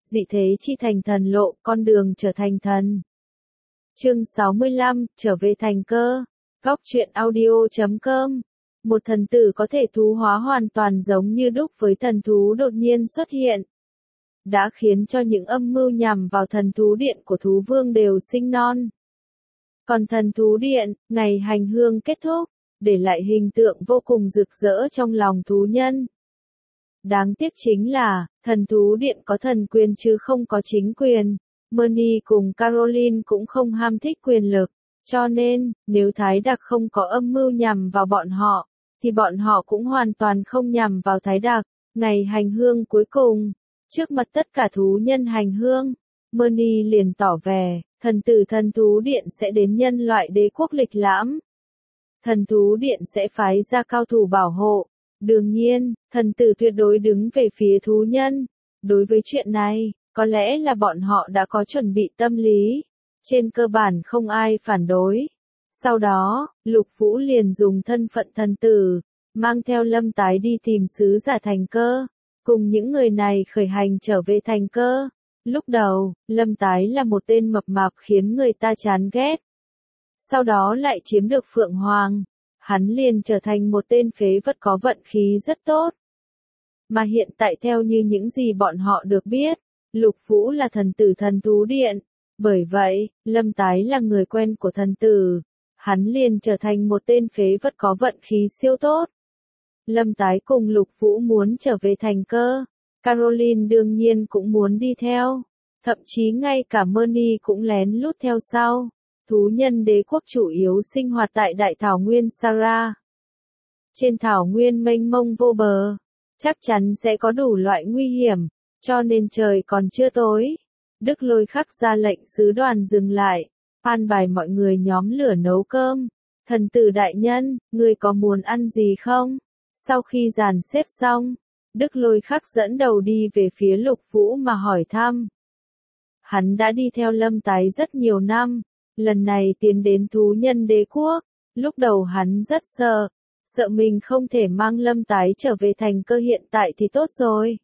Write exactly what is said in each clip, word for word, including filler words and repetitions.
dị thế chi thành thần lộ, con đường trở thành thần. Chương sáu mươi lăm, trở về thành cơ. Góc truyện audio chấm com. Một thần tử có thể thú hóa hoàn toàn giống như đúc với thần thú đột nhiên xuất hiện, đã khiến cho những âm mưu nhằm vào thần thú điện của thú vương đều sinh non. Còn thần thú điện, ngày hành hương kết thúc, để lại hình tượng vô cùng rực rỡ trong lòng thú nhân. Đáng tiếc chính là, thần thú điện có thần quyền chứ không có chính quyền. Merny cùng Caroline cũng không ham thích quyền lực, cho nên, nếu Thái Đặc không có âm mưu nhằm vào bọn họ, thì bọn họ cũng hoàn toàn không nhằm vào Thái Đặc. Ngày hành hương cuối cùng, trước mặt tất cả thú nhân hành hương, Merny liền tỏ vẻ, thần tử thần thú điện sẽ đến nhân loại đế quốc lịch lãm. Thần thú điện sẽ phái ra cao thủ bảo hộ. Đương nhiên, thần tử tuyệt đối đứng về phía thú nhân. Đối với chuyện này, có lẽ là bọn họ đã có chuẩn bị tâm lý. Trên cơ bản không ai phản đối. Sau đó, Lục Vũ liền dùng thân phận thần tử, mang theo Lâm Tái đi tìm sứ giả thành cơ, cùng những người này khởi hành trở về thành cơ. Lúc đầu, Lâm Tái là một tên mập mạp khiến người ta chán ghét. Sau đó lại chiếm được Phượng Hoàng, hắn liền trở thành một tên phế vật có vận khí rất tốt. Mà hiện tại theo như những gì bọn họ được biết, Lục Vũ là thần tử thần thú điện. Bởi vậy, Lâm Tái là người quen của thần tử. Hắn liền trở thành một tên phế vật có vận khí siêu tốt. Lâm Tái cùng Lục Vũ muốn trở về thành cơ. Caroline đương nhiên cũng muốn đi theo. Thậm chí ngay cả Merny cũng lén lút theo sau. Thú nhân đế quốc chủ yếu sinh hoạt tại đại thảo nguyên Sara. Trên thảo nguyên mênh mông vô bờ, chắc chắn sẽ có đủ loại nguy hiểm, cho nên trời còn chưa tối. Đức Lôi Khắc ra lệnh sứ đoàn dừng lại, an bài mọi người nhóm lửa nấu cơm. Thần tử đại nhân, người có muốn ăn gì không? Sau khi dàn xếp xong, Đức Lôi Khắc dẫn đầu đi về phía Lục Vũ mà hỏi thăm. Hắn đã đi theo Lâm Tái rất nhiều năm, lần này tiến đến thú nhân đế quốc, lúc đầu hắn rất sợ, sợ mình không thể mang Lâm Tái trở về thành cơ hiện tại thì tốt rồi.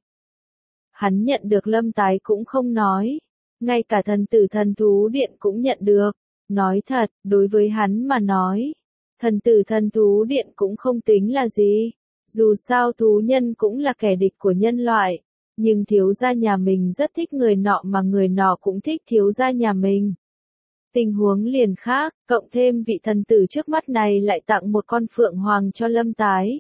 Hắn nhận được Lâm Tái cũng không nói, ngay cả thần tử thần thú điện cũng nhận được. Nói thật, đối với hắn mà nói, thần tử thần thú điện cũng không tính là gì. Dù sao thú nhân cũng là kẻ địch của nhân loại, nhưng thiếu gia nhà mình rất thích người nọ mà người nọ cũng thích thiếu gia nhà mình. Tình huống liền khác, cộng thêm vị thần tử trước mắt này lại tặng một con phượng hoàng cho Lâm Tái.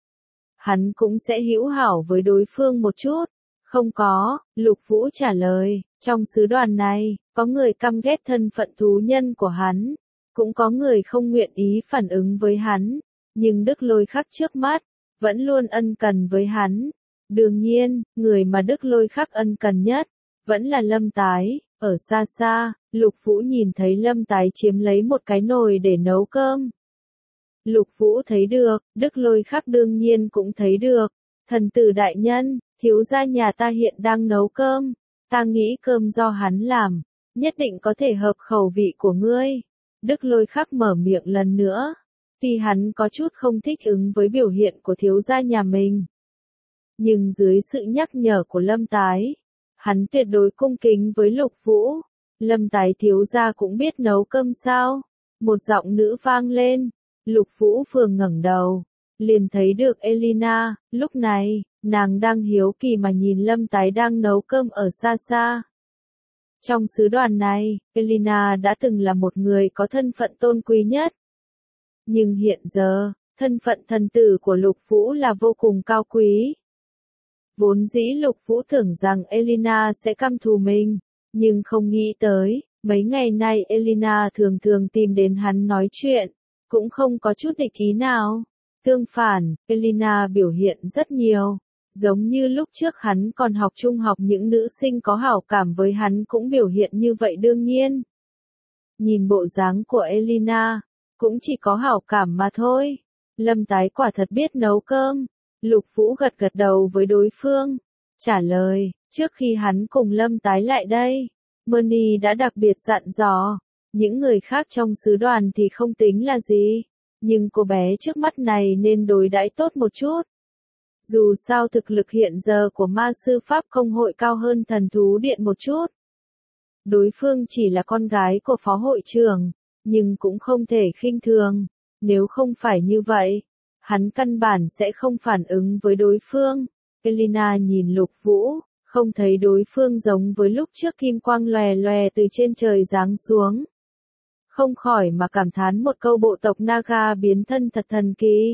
Hắn cũng sẽ hữu hảo với đối phương một chút. Không có, Lục Vũ trả lời, trong sứ đoàn này, có người căm ghét thân phận thú nhân của hắn, cũng có người không nguyện ý phản ứng với hắn, nhưng Đức Lôi Khắc trước mắt, vẫn luôn ân cần với hắn. Đương nhiên, người mà Đức Lôi Khắc ân cần nhất, vẫn là Lâm Tái. Ở xa xa, Lục Vũ nhìn thấy Lâm Tái chiếm lấy một cái nồi để nấu cơm. Lục Vũ thấy được, Đức Lôi Khắc đương nhiên cũng thấy được. Thần tử đại nhân, thiếu gia nhà ta hiện đang nấu cơm, ta nghĩ cơm do hắn làm, nhất định có thể hợp khẩu vị của ngươi. Đức Lôi Khắc mở miệng lần nữa, vì hắn có chút không thích ứng với biểu hiện của thiếu gia nhà mình. Nhưng dưới sự nhắc nhở của Lâm Tái, hắn tuyệt đối cung kính với Lục Vũ. Lâm Tái thiếu gia cũng biết nấu cơm sao? Một giọng nữ vang lên. Lục Vũ vừa ngẩng đầu, liền thấy được Elina. Lúc này, nàng đang hiếu kỳ mà nhìn Lâm Tái đang nấu cơm ở xa xa. Trong sứ đoàn này, Elina đã từng là một người có thân phận tôn quý nhất. Nhưng hiện giờ, thân phận thần tử của Lục Vũ là vô cùng cao quý. Vốn dĩ Lục Vũ tưởng rằng Elina sẽ căm thù mình, nhưng không nghĩ tới, mấy ngày nay Elina thường thường tìm đến hắn nói chuyện, cũng không có chút địch ý nào. Tương phản, Elina biểu hiện rất nhiều, giống như lúc trước hắn còn học trung học những nữ sinh có hảo cảm với hắn cũng biểu hiện như vậy đương nhiên. Nhìn bộ dáng của Elina, cũng chỉ có hảo cảm mà thôi. Lâm Tái quả thật biết nấu cơm. Lục Vũ gật gật đầu với đối phương, trả lời, trước khi hắn cùng Lâm Tái lại đây, Merny đã đặc biệt dặn dò, những người khác trong sứ đoàn thì không tính là gì, nhưng cô bé trước mắt này nên đối đãi tốt một chút. Dù sao thực lực hiện giờ của ma sư Pháp công hội cao hơn thần thú điện một chút. Đối phương chỉ là con gái của phó hội trưởng, nhưng cũng không thể khinh thường. Nếu không phải như vậy, hắn căn bản sẽ không phản ứng với đối phương. Elina nhìn Lục Vũ, không thấy đối phương giống với lúc trước kim quang lòe lòe từ trên trời giáng xuống. Không khỏi mà cảm thán một câu bộ tộc Naga biến thân thật thần kỳ.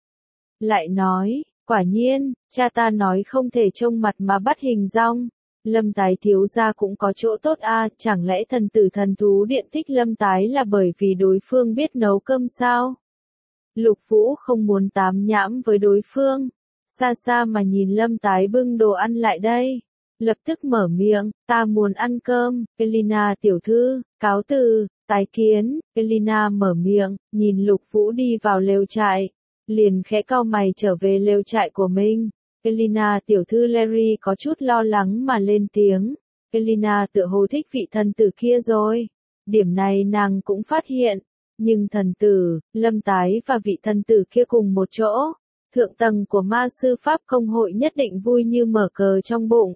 Lại nói, quả nhiên, cha ta nói không thể trông mặt mà bắt hình dong. Lâm Tái thiếu gia cũng có chỗ tốt a, à, chẳng lẽ thần tử thần thú điện thích Lâm Tái là bởi vì đối phương biết nấu cơm sao? Lục Vũ không muốn tám nhãm với đối phương, xa xa mà nhìn Lâm Tái bưng đồ ăn lại đây, lập tức mở miệng, ta muốn ăn cơm. Elina tiểu thư, cáo từ, tái kiến. Elina mở miệng, nhìn Lục Vũ đi vào lều trại, liền khẽ cau mày trở về lều trại của mình. Elina tiểu thư Larry có chút lo lắng mà lên tiếng. Elina tựa hồ thích vị thần tử kia rồi. Điểm này nàng cũng phát hiện. Nhưng thần tử, Lâm Tái và vị thần tử kia cùng một chỗ. Thượng tầng của ma sư Pháp công hội nhất định vui như mở cờ trong bụng.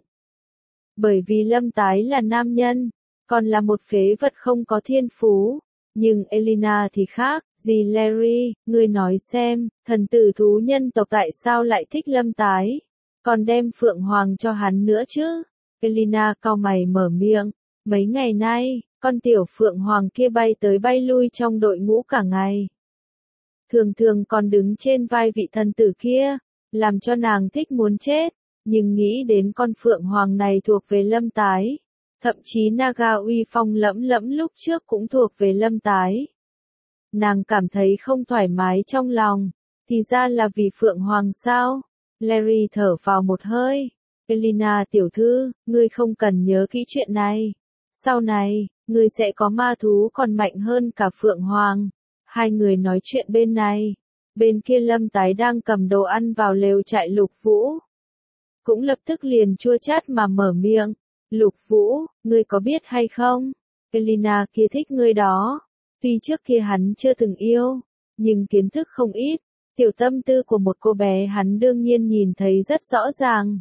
Bởi vì Lâm Tái là nam nhân, còn là một phế vật không có thiên phú. Nhưng Elina thì khác, gì Larry, ngươi nói xem, thần tử thú nhân tộc tại sao lại thích Lâm Tái, còn đem Phượng Hoàng cho hắn nữa chứ? Elina cau mày mở miệng, mấy ngày nay, con tiểu Phượng Hoàng kia bay tới bay lui trong đội ngũ cả ngày. Thường thường còn đứng trên vai vị thần tử kia, làm cho nàng thích muốn chết, nhưng nghĩ đến con Phượng Hoàng này thuộc về Lâm Tái. Thậm chí Naga uy phong lẫm lẫm lúc trước cũng thuộc về Lâm Tái. Nàng cảm thấy không thoải mái trong lòng, thì ra là vì Phượng Hoàng sao? Larry thở vào một hơi. Elina tiểu thư, ngươi không cần nhớ kỹ chuyện này. Sau này, ngươi sẽ có ma thú còn mạnh hơn cả Phượng Hoàng. Hai người nói chuyện bên này. Bên kia Lâm Tái đang cầm đồ ăn vào lều trại Lục Vũ. Cũng lập tức liền chua chát mà mở miệng. Lục Vũ, ngươi có biết hay không? Elina kia thích ngươi đó. Tuy trước kia hắn chưa từng yêu, nhưng kiến thức không ít. Tiểu tâm tư của một cô bé hắn đương nhiên nhìn thấy rất rõ ràng.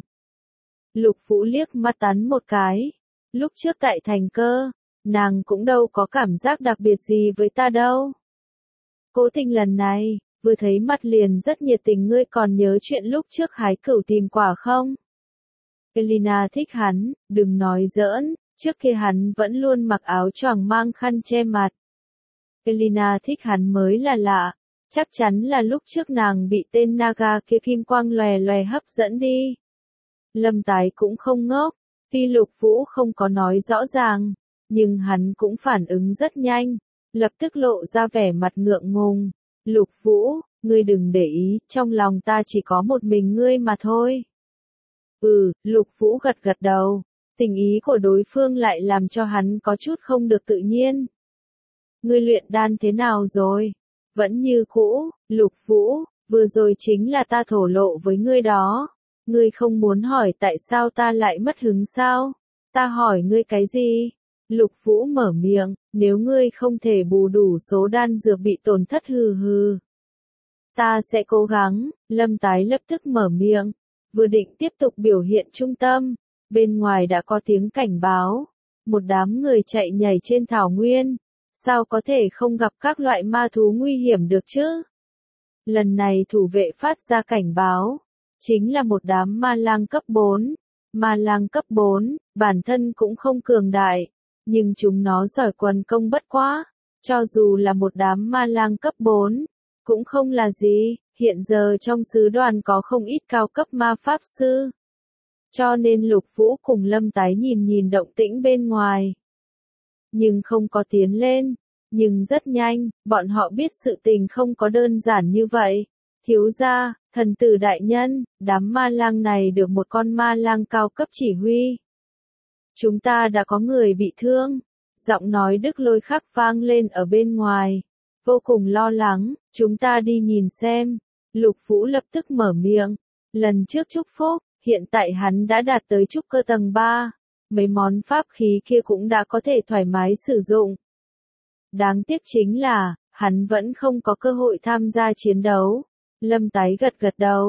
Lục Vũ liếc mắt tán một cái. Lúc trước tại thành cơ, nàng cũng đâu có cảm giác đặc biệt gì với ta đâu. Cố Tình lần này, vừa thấy mặt liền rất nhiệt tình, ngươi còn nhớ chuyện lúc trước hái cửu tìm quả không? Elina thích hắn, đừng nói giỡn, trước kia hắn vẫn luôn mặc áo choàng mang khăn che mặt. Elina thích hắn mới là lạ, chắc chắn là lúc trước nàng bị tên Naga kia kim quang lòe lòe hấp dẫn đi. Lâm Tái cũng không ngốc, tuy Lục Vũ không có nói rõ ràng, nhưng hắn cũng phản ứng rất nhanh, lập tức lộ ra vẻ mặt ngượng ngùng. Lục Vũ, ngươi đừng để ý, trong lòng ta chỉ có một mình ngươi mà thôi. Ừ, Lục Vũ gật gật đầu, tình ý của đối phương lại làm cho hắn có chút không được tự nhiên. Ngươi luyện đan thế nào rồi? Vẫn như cũ, Lục Vũ, vừa rồi chính là ta thổ lộ với ngươi đó. Ngươi không muốn hỏi tại sao ta lại mất hứng sao? Ta hỏi ngươi cái gì? Lục Vũ mở miệng, nếu ngươi không thể bù đủ số đan dược bị tổn thất hừ hừ. Ta sẽ cố gắng. Lâm Tái lập tức mở miệng, vừa định tiếp tục biểu hiện trung tâm, bên ngoài đã có tiếng cảnh báo. Một đám người chạy nhảy trên thảo nguyên, sao có thể không gặp các loại ma thú nguy hiểm được chứ? Lần này thủ vệ phát ra cảnh báo, chính là một đám ma lang cấp bốn. Ma lang cấp bốn, bản thân cũng không cường đại, nhưng chúng nó giỏi quần công bất quá. Cho dù là một đám ma lang cấp bốn, cũng không là gì. Hiện giờ trong sứ đoàn có không ít cao cấp ma pháp sư. Cho nên Lục Vũ cùng Lâm Tái nhìn nhìn động tĩnh bên ngoài. Nhưng không có tiến lên. Nhưng rất nhanh, bọn họ biết sự tình không có đơn giản như vậy. Thiếu gia, thần tử đại nhân, đám ma lang này được một con ma lang cao cấp chỉ huy. Chúng ta đã có người bị thương. Giọng nói Đức Lôi Khắc vang lên ở bên ngoài. Vô cùng lo lắng, chúng ta đi nhìn xem. Lục Vũ lập tức mở miệng. Lần trước chúc phúc, hiện tại hắn đã đạt tới trúc cơ tầng ba. Mấy món pháp khí kia cũng đã có thể thoải mái sử dụng. Đáng tiếc chính là, hắn vẫn không có cơ hội tham gia chiến đấu. Lâm Tái gật gật đầu.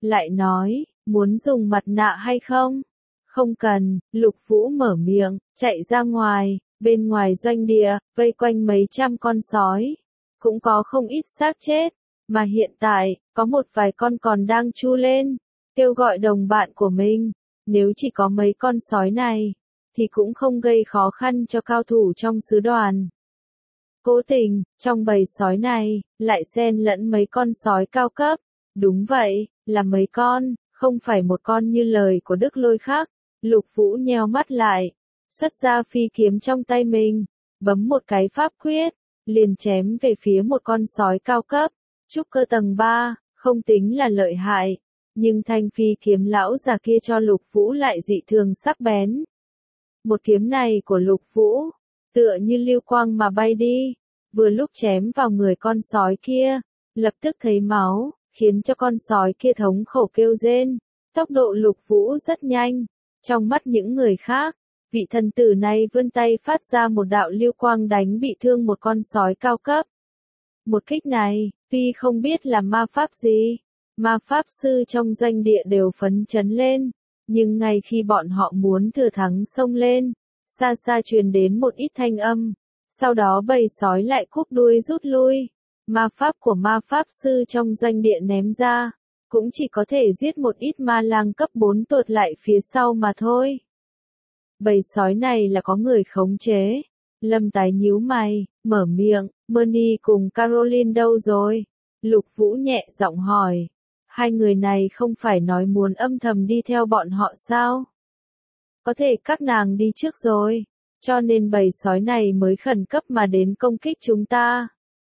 lại nói, muốn dùng mặt nạ hay không? Không cần, Lục Vũ mở miệng, chạy ra ngoài, bên ngoài doanh địa, vây quanh mấy trăm con sói. Cũng có không ít xác chết, mà hiện tại, có một vài con còn đang chu lên, kêu gọi đồng bạn của mình. Nếu chỉ có mấy con sói này, thì cũng không gây khó khăn cho cao thủ trong sứ đoàn. Cố tình, trong bầy sói này, lại xen lẫn mấy con sói cao cấp. Đúng vậy, là mấy con, không phải một con như lời của Đức Lôi khác. Lục Vũ nheo mắt lại, xuất ra phi kiếm trong tay mình, bấm một cái pháp quyết, liền chém về phía một con sói cao cấp, trúc cơ tầng ba, không tính là lợi hại, nhưng thanh phi kiếm lão già kia cho Lục Vũ lại dị thường sắc bén. Một kiếm này của Lục Vũ, tựa như lưu quang mà bay đi, vừa lúc chém vào người con sói kia, lập tức thấy máu, khiến cho con sói kia thống khổ kêu rên. Tốc độ Lục Vũ rất nhanh, trong mắt những người khác, vị thần tử này vươn tay phát ra một đạo lưu quang đánh bị thương một con sói cao cấp. Một kích này, tuy không biết là ma pháp gì, ma pháp sư trong doanh địa đều phấn chấn lên, nhưng ngay khi bọn họ muốn thừa thắng xông lên, xa xa truyền đến một ít thanh âm, sau đó bầy sói lại cúp đuôi rút lui. Ma pháp của ma pháp sư trong doanh địa ném ra, cũng chỉ có thể giết một ít ma lang cấp bốn tuột lại phía sau mà thôi. Bầy sói này là có người khống chế. Lâm Tái nhíu mày, mở miệng, Bernie cùng Caroline đâu rồi? Lục Vũ nhẹ giọng hỏi. Hai người này không phải nói muốn âm thầm đi theo bọn họ sao? Có thể các nàng đi trước rồi, cho nên bầy sói này mới khẩn cấp mà đến công kích chúng ta.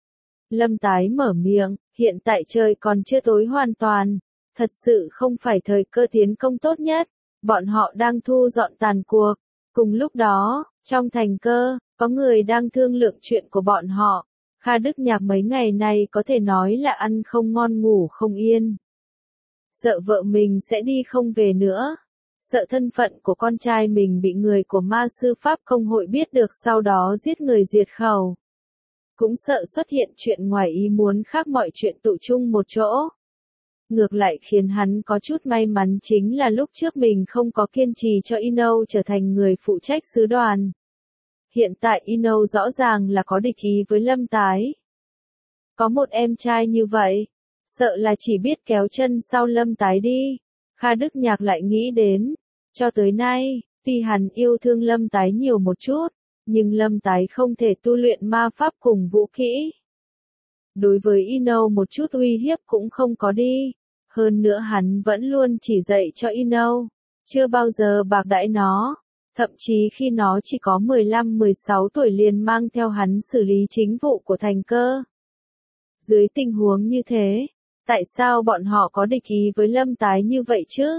Lâm Tái mở miệng, hiện tại trời còn chưa tối hoàn toàn, thật sự không phải thời cơ tiến công tốt nhất, bọn họ đang thu dọn tàn cuộc. Cùng lúc đó, trong thành cơ, có người đang thương lượng chuyện của bọn họ. Kha Đức Nhạc mấy ngày này có thể nói là ăn không ngon ngủ không yên. Sợ vợ mình sẽ đi không về nữa. Sợ thân phận của con trai mình bị người của ma sư Pháp công hội biết được sau đó giết người diệt khẩu. Cũng sợ xuất hiện chuyện ngoài ý muốn khác mọi chuyện tụ chung một chỗ. Ngược lại khiến hắn có chút may mắn chính là lúc trước mình không có kiên trì cho Ino trở thành người phụ trách sứ đoàn. Hiện tại Ino rõ ràng là có địch ý với Lâm Tái. Có một em trai như vậy, sợ là chỉ biết kéo chân sau Lâm Tái đi. Kha Đức Nhạc lại nghĩ đến, cho tới nay, tuy hắn yêu thương Lâm Tái nhiều một chút, nhưng Lâm Tái không thể tu luyện ma pháp cùng vũ kỹ. Đối với Ino một chút uy hiếp cũng không có đi. Hơn nữa hắn vẫn luôn chỉ dạy cho Ino, chưa bao giờ bạc đãi nó. Thậm chí khi nó chỉ có mười lăm mười sáu tuổi liền mang theo hắn xử lý chính vụ của thành cơ. Dưới tình huống như thế, tại sao bọn họ có địch ý với Lâm Tái như vậy chứ?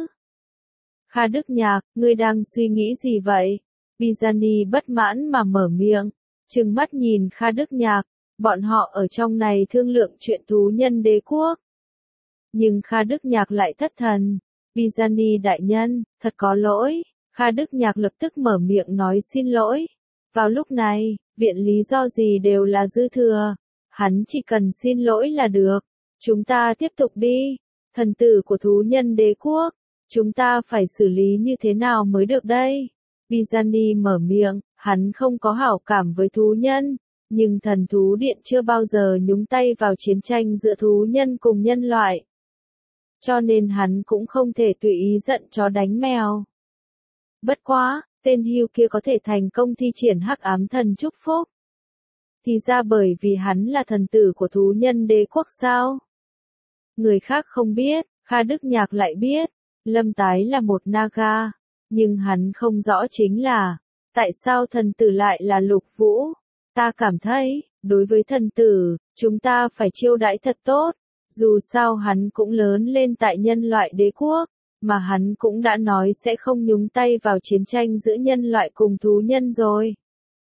Kha Đức Nhạc, ngươi đang suy nghĩ gì vậy? Bizani bất mãn mà mở miệng, trừng mắt nhìn Kha Đức Nhạc, bọn họ ở trong này thương lượng chuyện thú nhân đế quốc. Nhưng Kha Đức Nhạc lại thất thần. Bizani đại nhân, thật có lỗi. Kha Đức Nhạc lập tức mở miệng nói xin lỗi. Vào lúc này, viện lý do gì đều là dư thừa. Hắn chỉ cần xin lỗi là được. Chúng ta tiếp tục đi. Thần tử của thú nhân đế quốc. Chúng ta phải xử lý như thế nào mới được đây? Bizani mở miệng, hắn không có hảo cảm với thú nhân. Nhưng thần thú điện chưa bao giờ nhúng tay vào chiến tranh giữa thú nhân cùng nhân loại. Cho nên hắn cũng không thể tùy ý giận chó đánh mèo. Bất quá, tên hưu kia có thể thành công thi triển hắc ám thần chúc phúc. Thì ra bởi vì hắn là thần tử của thú nhân đế quốc sao? Người khác không biết, Kha Đức Nhạc lại biết, Lâm Tái là một Naga, nhưng hắn không rõ chính là, tại sao thần tử lại là Lục Vũ? Ta cảm thấy, đối với thần tử, chúng ta phải chiêu đãi thật tốt, dù sao hắn cũng lớn lên tại nhân loại đế quốc, mà hắn cũng đã nói sẽ không nhúng tay vào chiến tranh giữa nhân loại cùng thú nhân rồi.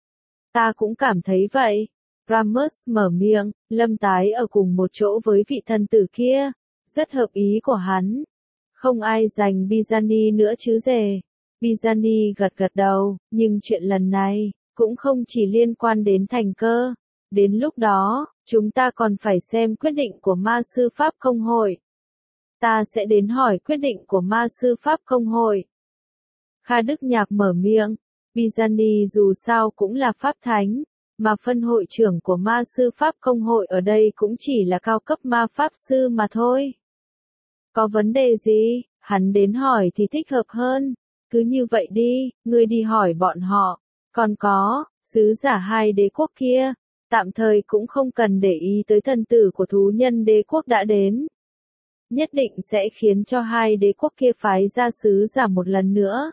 Ta cũng cảm thấy vậy. Ramos mở miệng, Lâm Tái ở cùng một chỗ với vị thần tử kia, rất hợp ý của hắn. Không ai giành Bizani nữa chứ dề. Bizani gật gật đầu, nhưng chuyện lần này, cũng không chỉ liên quan đến thành cơ. Đến lúc đó, chúng ta còn phải xem quyết định của ma sư Pháp công hội. ta sẽ đến hỏi quyết định của ma sư Pháp Công hội. Kha Đức Nhạc mở miệng, Bizani dù sao cũng là Pháp Thánh, mà phân hội trưởng của ma sư Pháp Công hội ở đây cũng chỉ là cao cấp ma Pháp sư mà thôi. Có vấn đề gì, hắn đến hỏi thì thích hợp hơn, cứ như vậy đi, ngươi đi hỏi bọn họ, còn có, sứ giả hai đế quốc kia, tạm thời cũng không cần để ý tới thần tử của thú nhân đế quốc đã đến. Nhất định sẽ khiến cho hai đế quốc kia phái ra sứ giả một lần nữa.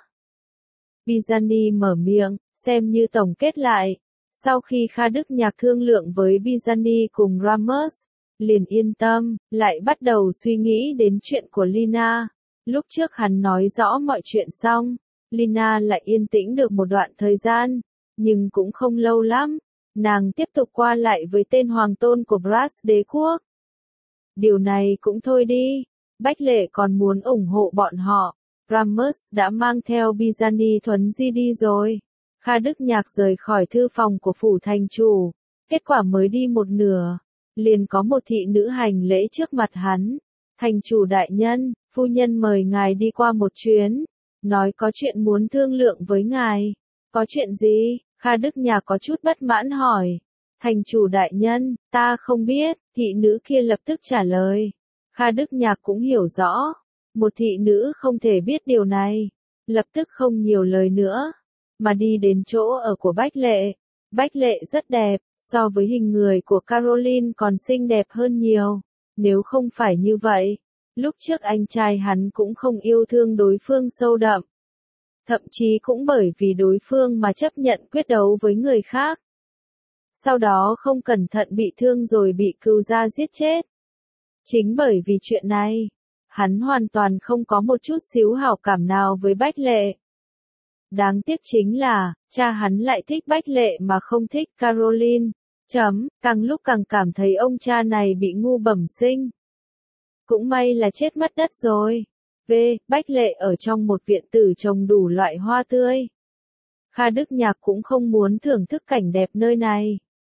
Bizani mở miệng, xem như tổng kết lại. Sau khi Kha Đức Nhạc thương lượng với Bizani cùng Ramos, liền yên tâm, lại bắt đầu suy nghĩ đến chuyện của Lina. Lúc trước hắn nói rõ mọi chuyện xong, Lina lại yên tĩnh được một đoạn thời gian, nhưng cũng không lâu lắm, nàng tiếp tục qua lại với tên hoàng tôn của Brass đế quốc. Điều này cũng thôi đi, Bách Lệ còn muốn ủng hộ bọn họ, Ramos đã mang theo Bizani thuấn di đi rồi. Kha Đức Nhạc rời khỏi thư phòng của phủ thành chủ, kết quả mới đi một nửa, liền có một thị nữ hành lễ trước mặt hắn. Thành chủ đại nhân, phu nhân mời ngài đi qua một chuyến, nói có chuyện muốn thương lượng với ngài. Có chuyện gì? Kha Đức Nhạc có chút bất mãn hỏi. Thành chủ đại nhân, ta không biết, thị nữ kia lập tức trả lời. Kha Đức Nhạc cũng hiểu rõ, một thị nữ không thể biết điều này, lập tức không nhiều lời nữa, mà đi đến chỗ ở của Bách Lệ. Bách Lệ rất đẹp, so với hình người của Caroline còn xinh đẹp hơn nhiều. Nếu không phải như vậy, lúc trước anh trai hắn cũng không yêu thương đối phương sâu đậm. Thậm chí cũng bởi vì đối phương mà chấp nhận quyết đấu với người khác. Sau đó không cẩn thận bị thương rồi bị cừu gia giết chết. Chính bởi vì chuyện này, hắn hoàn toàn không có một chút xíu hảo cảm nào với Bách Lệ. Đáng tiếc chính là, cha hắn lại thích Bách Lệ mà không thích Caroline. Chấm, càng lúc càng cảm thấy ông cha này bị ngu bẩm sinh. Cũng may là chết mất đất rồi. V. Bách Lệ ở trong một viện tử trồng đủ loại hoa tươi. Kha Đức Nhạc cũng không muốn thưởng thức cảnh đẹp nơi này.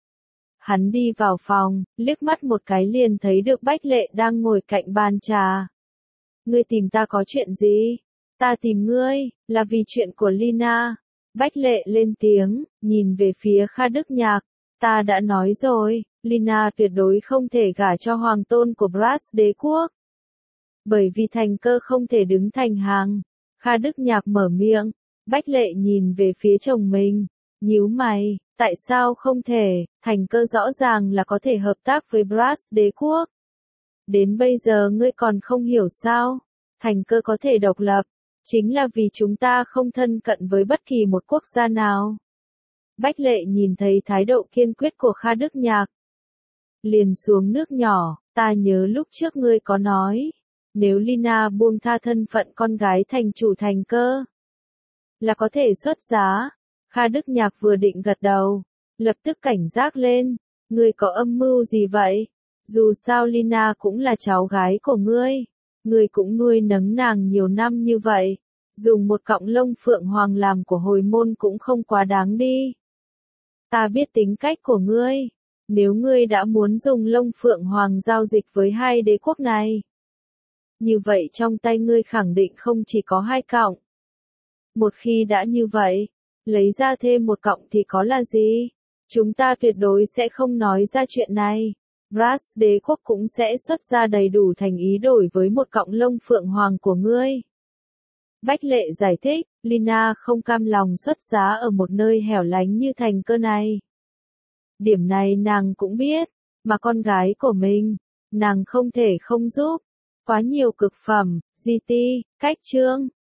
Hắn đi vào phòng, liếc mắt một cái liền thấy được Bách Lệ đang ngồi cạnh bàn trà. Ngươi tìm ta có chuyện gì? Ta tìm ngươi, là vì chuyện của Lina. Bách Lệ lên tiếng, nhìn về phía Kha Đức Nhạc. Ta đã nói rồi, Lina tuyệt đối không thể gả cho hoàng tôn của Brass đế quốc. Bởi vì Thành Cơ không thể đứng thành hàng. Kha Đức Nhạc mở miệng, Bách Lệ nhìn về phía chồng mình, nhíu mày, tại sao không thể, Thành Cơ rõ ràng là có thể hợp tác với Brass đế quốc. Đến bây giờ ngươi còn không hiểu sao, Thành Cơ có thể độc lập, chính là vì chúng ta không thân cận với bất kỳ một quốc gia nào. Bách Lệ nhìn thấy thái độ kiên quyết của Kha Đức Nhạc. Liền xuống nước nhỏ, ta nhớ lúc trước ngươi có nói, nếu Lina buông tha thân phận con gái thành chủ Thành Cơ, là có thể xuất giá. Kha Đức Nhạc vừa định gật đầu, lập tức cảnh giác lên, ngươi có âm mưu gì vậy? Dù sao Lina cũng là cháu gái của ngươi, ngươi cũng nuôi nấng nàng nhiều năm như vậy, dùng một cọng lông phượng hoàng làm của hồi môn cũng không quá đáng đi. Ta biết tính cách của ngươi, nếu ngươi đã muốn dùng lông phượng hoàng giao dịch với hai đế quốc này, như vậy trong tay ngươi khẳng định không chỉ có hai cọng. Một khi đã như vậy, lấy ra thêm một cọng thì có là gì? Chúng ta tuyệt đối sẽ không nói ra chuyện này. Brass đế quốc cũng sẽ xuất ra đầy đủ thành ý đổi với một cọng lông phượng hoàng của ngươi. Bách Lệ giải thích, Lina không cam lòng xuất giá ở một nơi hẻo lánh như Thành Cơ này. Điểm này nàng cũng biết, mà con gái của mình, nàng không thể không giúp. Quá nhiều cực phẩm, gi ti, cách chương,